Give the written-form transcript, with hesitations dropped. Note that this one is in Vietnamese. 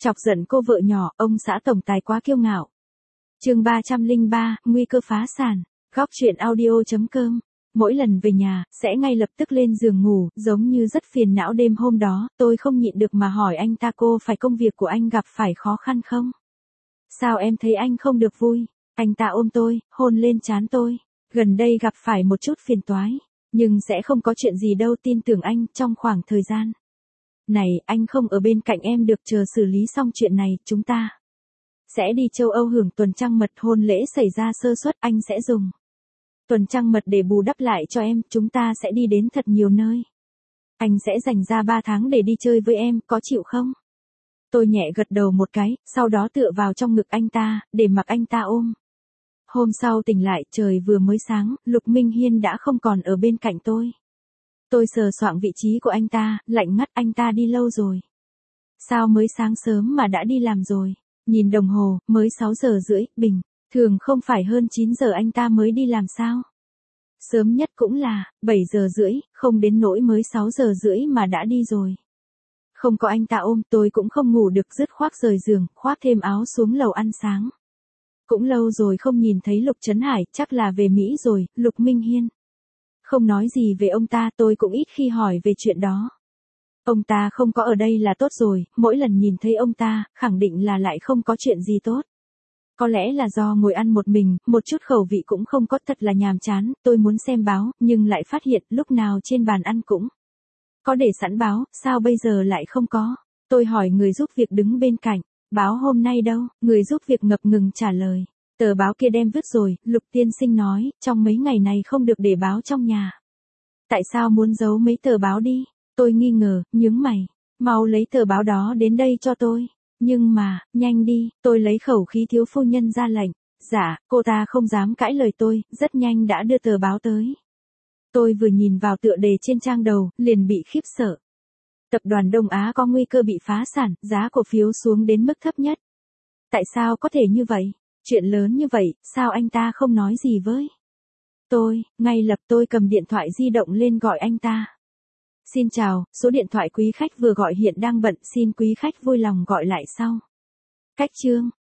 Chọc giận cô vợ nhỏ, ông xã tổng tài quá kiêu ngạo. Chương 303, nguy cơ phá sản. Góc truyện audio.com. Mỗi lần về nhà, sẽ ngay lập tức lên giường ngủ, giống như rất phiền não. Đêm hôm đó, tôi không nhịn được mà hỏi anh ta, cô phải công việc của anh gặp phải khó khăn không? Sao em thấy anh không được vui? Anh ta ôm tôi, hôn lên trán tôi. Gần đây gặp phải một chút phiền toái, nhưng sẽ không có chuyện gì đâu, tin tưởng anh. Trong khoảng thời gian này, anh không ở bên cạnh em được, chờ xử lý xong chuyện này, chúng ta sẽ đi châu Âu hưởng tuần trăng mật. Hôn lễ xảy ra sơ suất, anh sẽ dùng tuần trăng mật để bù đắp lại cho em, chúng ta sẽ đi đến thật nhiều nơi. Anh sẽ dành ra 3 tháng để đi chơi với em, có chịu không? Tôi nhẹ gật đầu một cái, sau đó tựa vào trong ngực anh ta, để mặc anh ta ôm. Hôm sau tỉnh lại, trời vừa mới sáng, Lục Minh Hiên đã không còn ở bên cạnh tôi. Tôi sờ soạng vị trí của anh ta, lạnh ngắt. Anh ta đi lâu rồi. Sao mới sáng sớm mà đã đi làm rồi? Nhìn đồng hồ, mới 6 giờ rưỡi, bình thường không phải hơn 9 giờ anh ta mới đi làm sao? Sớm nhất cũng là 7 giờ rưỡi, không đến nỗi mới 6 giờ rưỡi mà đã đi rồi. Không có anh ta ôm, tôi cũng không ngủ được, dứt khoác rời giường, khoác thêm áo xuống lầu ăn sáng. Cũng lâu rồi không nhìn thấy Lục Trấn Hải, chắc là về Mỹ rồi. Lục Minh Hiên không nói gì về ông ta, tôi cũng ít khi hỏi về chuyện đó. Ông ta không có ở đây là tốt rồi, mỗi lần nhìn thấy ông ta, khẳng định là lại không có chuyện gì tốt. Có lẽ là do ngồi ăn một mình, một chút khẩu vị cũng không có, thật là nhàm chán. Tôi muốn xem báo, nhưng lại phát hiện lúc nào trên bàn ăn cũng có để sẵn báo, sao bây giờ lại không có? Tôi hỏi người giúp việc đứng bên cạnh, báo hôm nay đâu? Người giúp việc ngập ngừng trả lời, tờ báo kia đem vứt rồi. Lục tiên sinh nói, trong mấy ngày này không được để báo trong nhà. Tại sao muốn giấu mấy tờ báo đi? Tôi nghi ngờ, nhướng mày, mau lấy tờ báo đó đến đây cho tôi. Nhưng mà, nhanh đi, tôi lấy khẩu khí thiếu phu nhân ra lệnh. Dạ, cô ta không dám cãi lời tôi, rất nhanh đã đưa tờ báo tới. Tôi vừa nhìn vào tựa đề trên trang đầu, liền bị khiếp sợ. Tập đoàn Đông Á có nguy cơ bị phá sản, giá cổ phiếu xuống đến mức thấp nhất. Tại sao có thể như vậy? Chuyện lớn như vậy, sao anh ta không nói gì với tôi? Ngay lập tôi cầm điện thoại di động lên gọi anh ta. Xin chào, số điện thoại quý khách vừa gọi hiện đang bận, xin quý khách vui lòng gọi lại sau. Cách chương